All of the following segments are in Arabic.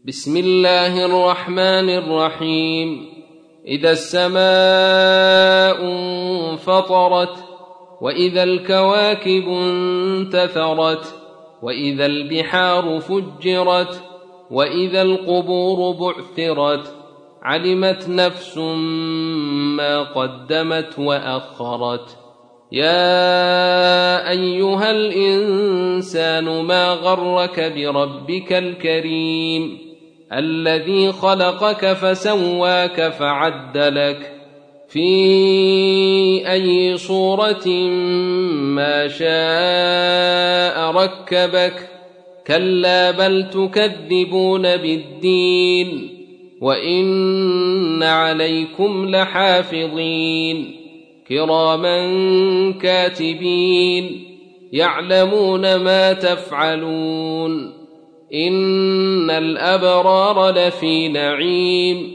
بسم الله الرحمن الرحيم. إذا السماء انفطرت، وإذا الكواكب انتثرت، وإذا البحار فجرت، وإذا القبور بعثرت، علمت نفس ما قدمت وأخرت. يا أيها الإنسان ما غرك بربك الكريم الذي خلقك فسواك فعدلك في أي صورة ما شاء ركبك. كلا بل تكذبون بالدين، وإن عليكم لحافظين كراما كاتبين يعلمون ما تفعلون. إن الأبرار لفي نعيم،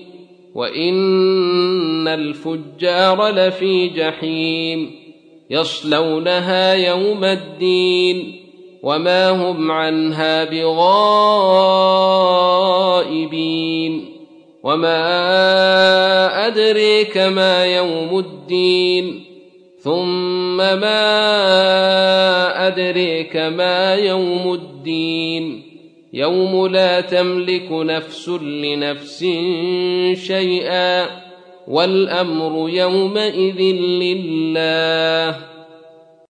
وإن الفجار لفي جحيم، يصلونها يوم الدين وما هم عنها بغائبين. وما أدريك ما يوم الدين، ثم ما أدريك ما يوم الدين، يوم لا تملك نفس لنفس شيئا، والأمر يومئذ لله.